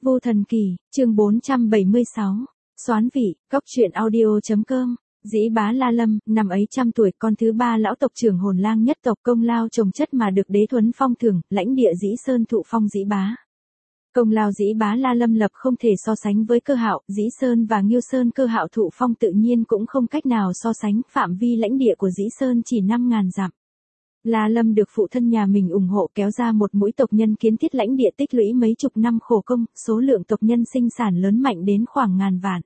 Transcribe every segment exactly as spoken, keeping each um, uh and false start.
Vô Thần Kỳ, chương bốn trăm bảy mươi sáu. Soán vị, góc truyện audio.com. Dĩ bá La Lâm, năm ấy trăm tuổi, con thứ ba lão tộc trưởng Hồn Lang nhất tộc, công lao chồng chất mà được đế thuấn phong thưởng, lãnh địa Dĩ Sơn thụ phong Dĩ bá. Công lao Dĩ bá La Lâm lập không thể so sánh với Cơ Hạo, Dĩ Sơn và Nghiêu Sơn. Cơ Hạo thụ phong tự nhiên cũng không cách nào so sánh, phạm vi lãnh địa của Dĩ Sơn chỉ năm ngàn dặm. La Lâm được phụ thân nhà mình ủng hộ kéo ra một mũi tộc nhân kiến thiết lãnh địa tích lũy mấy chục năm khổ công, số lượng tộc nhân sinh sản lớn mạnh đến khoảng ngàn vạn.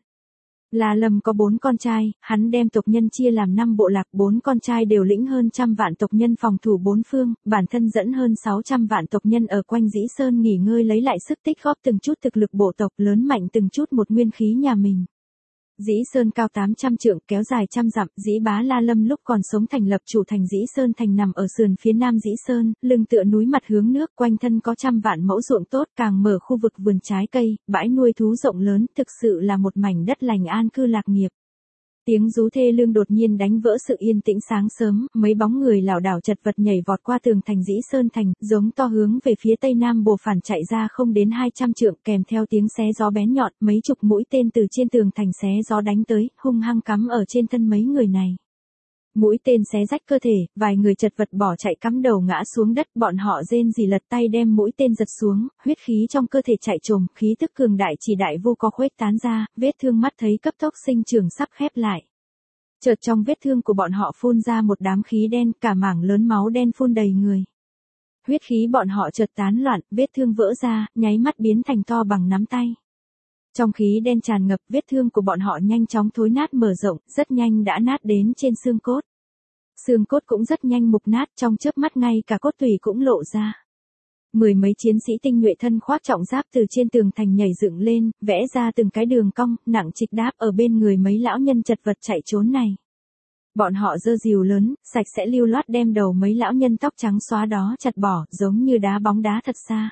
La Lâm có bốn con trai, hắn đem tộc nhân chia làm năm bộ lạc, bốn con trai đều lĩnh hơn trăm vạn tộc nhân phòng thủ bốn phương, bản thân dẫn hơn sáu trăm vạn tộc nhân ở quanh Dĩ Sơn nghỉ ngơi lấy lại sức, tích góp từng chút thực lực bộ tộc, lớn mạnh từng chút một nguyên khí nhà mình. Dĩ Sơn cao tám trăm trượng, kéo dài trăm dặm. Dĩ bá La Lâm lúc còn sống thành lập chủ thành Dĩ Sơn thành nằm ở sườn phía nam Dĩ Sơn, lưng tựa núi mặt hướng nước, quanh thân có trăm vạn mẫu ruộng tốt, càng mở khu vực vườn trái cây, bãi nuôi thú rộng lớn, thực sự là một mảnh đất lành an cư lạc nghiệp. Tiếng rú thê lương đột nhiên đánh vỡ sự yên tĩnh sáng sớm, mấy bóng người lảo đảo chật vật nhảy vọt qua tường thành Dĩ Sơn thành, giống to hướng về phía tây nam bồ phản chạy ra không đến hai trăm trượng, kèm theo tiếng xé gió bén nhọn, mấy chục mũi tên từ trên tường thành xé gió đánh tới, hung hăng cắm ở trên thân mấy người này. Mũi tên xé rách cơ thể, vài người chật vật bỏ chạy cắm đầu ngã xuống đất, bọn họ rên rỉ lật tay đem mũi tên giật xuống, huyết khí trong cơ thể chạy trồm, khí tức cường đại chỉ đại vô có khuếch tán ra, vết thương mắt thấy cấp tốc sinh trưởng sắp khép lại. Chợt trong vết thương của bọn họ phun ra một đám khí đen, cả mảng lớn máu đen phun đầy người. Huyết khí bọn họ chợt tán loạn, vết thương vỡ ra, nháy mắt biến thành to bằng nắm tay. Trong khí đen tràn ngập, vết thương của bọn họ nhanh chóng thối nát mở rộng, rất nhanh đã nát đến trên xương cốt. Xương cốt cũng rất nhanh mục nát, trong chớp mắt ngay cả cốt tủy cũng lộ ra. Mười mấy chiến sĩ tinh nhuệ thân khoác trọng giáp từ trên tường thành nhảy dựng lên, vẽ ra từng cái đường cong, nặng trịch đáp ở bên người mấy lão nhân chật vật chạy trốn này. Bọn họ giơ rìu lớn, sạch sẽ lưu loát đem đầu mấy lão nhân tóc trắng xóa đó chặt bỏ, giống như đá bóng đá thật xa.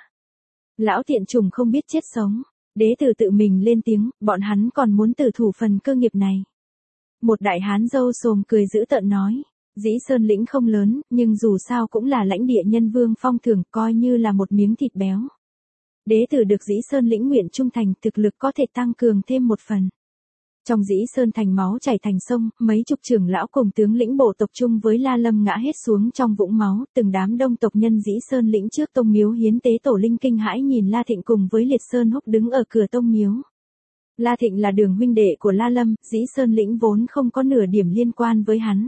Lão tiện trùng không biết chết sống. Đế tử tự mình lên tiếng, bọn hắn còn muốn tử thủ phần cơ nghiệp này. Một đại hán râu xồm cười dữ tợn nói, Dĩ Sơn lĩnh không lớn, nhưng dù sao cũng là lãnh địa nhân vương phong thưởng, coi như là một miếng thịt béo. Đế tử được Dĩ Sơn lĩnh nguyện trung thành, thực lực có thể tăng cường thêm một phần. Trong Dĩ Sơn thành máu chảy thành sông, mấy chục trưởng lão cùng tướng lĩnh bộ tộc chung với La Lâm ngã hết xuống trong vũng máu, từng đám đông tộc nhân Dĩ Sơn lĩnh trước tông miếu hiến tế tổ linh kinh hãi nhìn La Thịnh cùng với Liệt Sơn Húc đứng ở cửa tông miếu. La Thịnh là đường huynh đệ của La Lâm, Dĩ Sơn lĩnh vốn không có nửa điểm liên quan với hắn.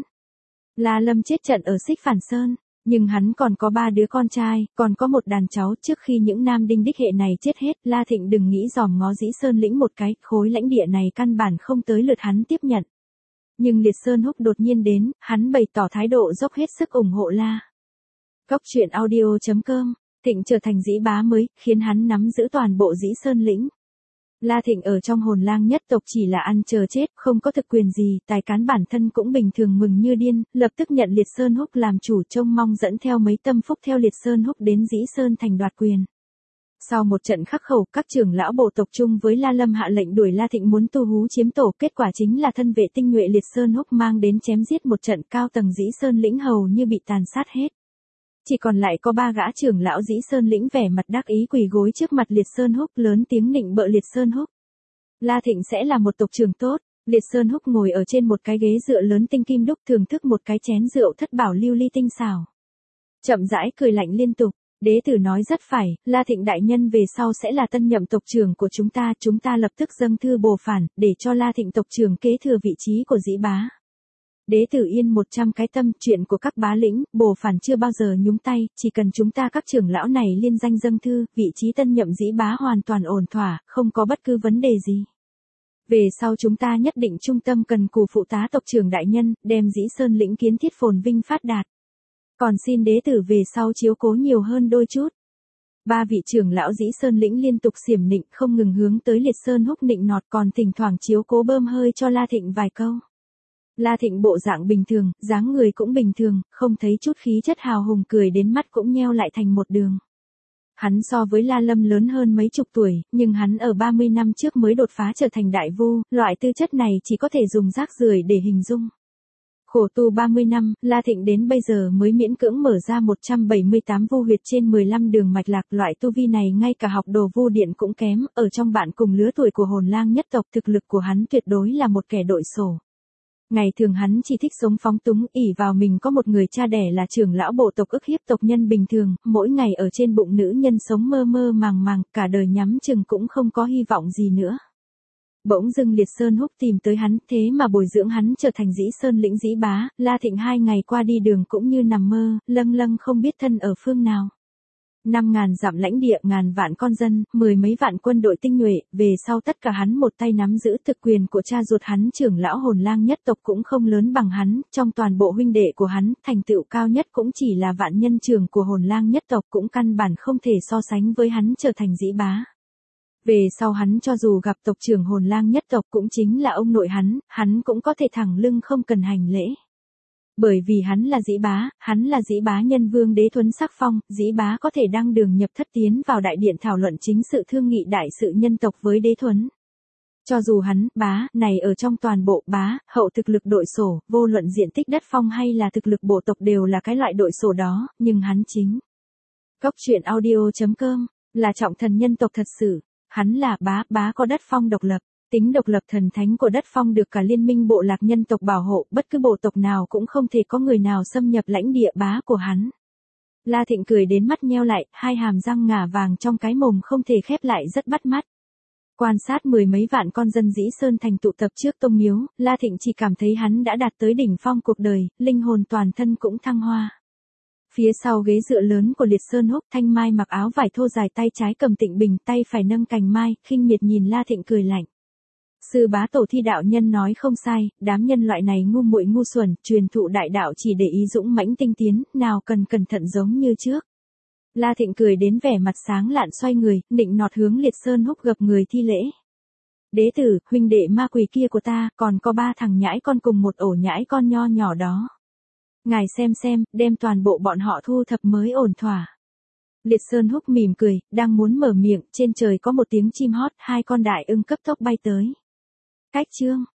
La Lâm chết trận ở Xích Phản Sơn, nhưng hắn còn có ba đứa con trai, còn có một đàn cháu. Trước khi những nam đinh đích hệ này chết hết, La Thịnh đừng nghĩ dòm ngó Dĩ Sơn lĩnh một cái, khối lãnh địa này căn bản không tới lượt hắn tiếp nhận. Nhưng Liệt Sơn Húc đột nhiên đến, hắn bày tỏ thái độ dốc hết sức ủng hộ La. Góc truyện audio.com, Thịnh trở thành Dĩ bá mới, khiến hắn nắm giữ toàn bộ Dĩ Sơn lĩnh. La Thịnh ở trong Hồn Lang nhất tộc chỉ là ăn chờ chết, không có thực quyền gì, tài cán bản thân cũng bình thường mừng như điên, lập tức nhận Liệt Sơn Húc làm chủ, trông mong dẫn theo mấy tâm phúc theo Liệt Sơn Húc đến Dĩ Sơn thành đoạt quyền. Sau một trận khắc khẩu, các trưởng lão bộ tộc chung với La Lâm hạ lệnh đuổi La Thịnh muốn tu hú chiếm tổ, kết quả chính là thân vệ tinh nhuệ Liệt Sơn Húc mang đến chém giết một trận, cao tầng Dĩ Sơn lĩnh hầu như bị tàn sát hết. Chỉ còn lại có ba gã trưởng lão Dĩ Sơn lĩnh vẻ mặt đắc ý quỳ gối trước mặt Liệt Sơn Húc, lớn tiếng nịnh bợ Liệt Sơn Húc. La Thịnh sẽ là một tộc trưởng tốt. Liệt Sơn Húc ngồi ở trên một cái ghế dựa lớn tinh kim đúc, thưởng thức một cái chén rượu thất bảo lưu ly tinh xảo. Chậm rãi cười lạnh liên tục. Đế tử nói rất phải, La Thịnh đại nhân về sau sẽ là tân nhậm tộc trưởng của chúng ta, chúng ta lập tức dâng thư bồ phản, để cho La Thịnh tộc trưởng kế thừa vị trí của Dĩ bá. Đế tử yên một trăm cái tâm, chuyện của các bá lĩnh, bồ phản chưa bao giờ nhúng tay, chỉ cần chúng ta các trưởng lão này liên danh dâng thư, vị trí tân nhậm Dĩ bá hoàn toàn ổn thỏa, không có bất cứ vấn đề gì. Về sau chúng ta nhất định trung tâm cần cù phụ tá tộc trưởng đại nhân, đem Dĩ Sơn lĩnh kiến thiết phồn vinh phát đạt. Còn xin đế tử về sau chiếu cố nhiều hơn đôi chút. Ba vị trưởng lão Dĩ Sơn lĩnh liên tục xiểm nịnh, không ngừng hướng tới Liệt Sơn Húc nịnh nọt, còn thỉnh thoảng chiếu cố bơm hơi cho La Thịnh vài câu. La Thịnh bộ dạng bình thường, dáng người cũng bình thường, không thấy chút khí chất hào hùng, cười đến mắt cũng nheo lại thành một đường. Hắn so với La Lâm lớn hơn mấy chục tuổi, nhưng hắn ở ba mươi năm trước mới đột phá trở thành đại vu, loại tư chất này chỉ có thể dùng rác rưởi để hình dung. Khổ tu ba mươi năm, La Thịnh đến bây giờ mới miễn cưỡng mở ra một trăm bảy mươi tám vu huyệt trên mười lăm đường mạch lạc. Loại tu vi này ngay cả học đồ vu điện cũng kém, ở trong bạn cùng lứa tuổi của hồn lang nhất tộc thực lực của hắn tuyệt đối là một kẻ đội sổ. Ngày thường hắn chỉ thích sống phóng túng, ỷ vào mình có một người cha đẻ là trưởng lão bộ tộc ức hiếp tộc nhân bình thường, mỗi ngày ở trên bụng nữ nhân sống mơ mơ màng màng, cả đời nhắm chừng cũng không có hy vọng gì nữa. Bỗng dưng Liệt Sơn Húc tìm tới hắn, thế mà bồi dưỡng hắn trở thành Dĩ Sơn lĩnh Dĩ Bá. La Thịnh hai ngày qua đi đường cũng như nằm mơ, lâng lâng không biết thân ở phương nào. Năm ngàn dặm lãnh địa, ngàn vạn con dân, mười mấy vạn quân đội tinh nhuệ, về sau tất cả hắn một tay nắm giữ. Thực quyền của cha ruột hắn trưởng lão hồn lang nhất tộc cũng không lớn bằng hắn, trong toàn bộ huynh đệ của hắn, thành tựu cao nhất cũng chỉ là vạn nhân trưởng của hồn lang nhất tộc, cũng căn bản không thể so sánh với hắn trở thành Dĩ Bá. Về sau hắn cho dù gặp tộc trưởng hồn lang nhất tộc cũng chính là ông nội hắn, hắn cũng có thể thẳng lưng không cần hành lễ. Bởi vì hắn là Dĩ Bá, hắn là Dĩ Bá nhân vương đế thuấn sắc phong, Dĩ Bá có thể đăng đường nhập thất tiến vào đại điện thảo luận chính sự thương nghị đại sự nhân tộc với đế thuấn. Cho dù hắn, bá, này ở trong toàn bộ bá, hậu thực lực đội sổ, vô luận diện tích đất phong hay là thực lực bộ tộc đều là cái loại đội sổ đó, nhưng hắn chính. Cốc truyện audio chấm com, là trọng thần nhân tộc thật sự. Hắn là bá, bá có đất phong độc lập, tính độc lập thần thánh của đất phong được cả liên minh bộ lạc nhân tộc bảo hộ, bất cứ bộ tộc nào cũng không thể có người nào xâm nhập lãnh địa bá của hắn. La Thịnh cười đến mắt nheo lại, hai hàm răng ngà vàng trong cái mồm không thể khép lại rất bắt mắt. Quan sát mười mấy vạn con dân Dĩ Sơn thành tụ tập trước tông miếu, La Thịnh chỉ cảm thấy hắn đã đạt tới đỉnh phong cuộc đời, linh hồn toàn thân cũng thăng hoa. Phía sau ghế dựa lớn của Liệt Sơn Húc, Thanh Mai mặc áo vải thô dài, tay trái cầm tịnh bình, tay phải nâng cành mai, khinh miệt nhìn La Thịnh cười lạnh. Sư bá tổ thi đạo nhân nói không sai, đám nhân loại này ngu muội ngu xuẩn, truyền thụ đại đạo chỉ để ý dũng mãnh tinh tiến, nào cần cẩn thận giống như trước. La Thịnh cười đến vẻ mặt sáng lạn, xoay người, nịnh nọt hướng Liệt Sơn Húc gập người thi lễ. Đế tử, huynh đệ ma quỷ kia của ta, còn có ba thằng nhãi con cùng một ổ nhãi con nho nhỏ đó. Ngài xem xem, đem toàn bộ bọn họ thu thập mới ổn thỏa. Liệt Sơn Húc mỉm cười, đang muốn mở miệng, trên trời có một tiếng chim hót, hai con đại ưng cấp tốc bay tới. Cách chương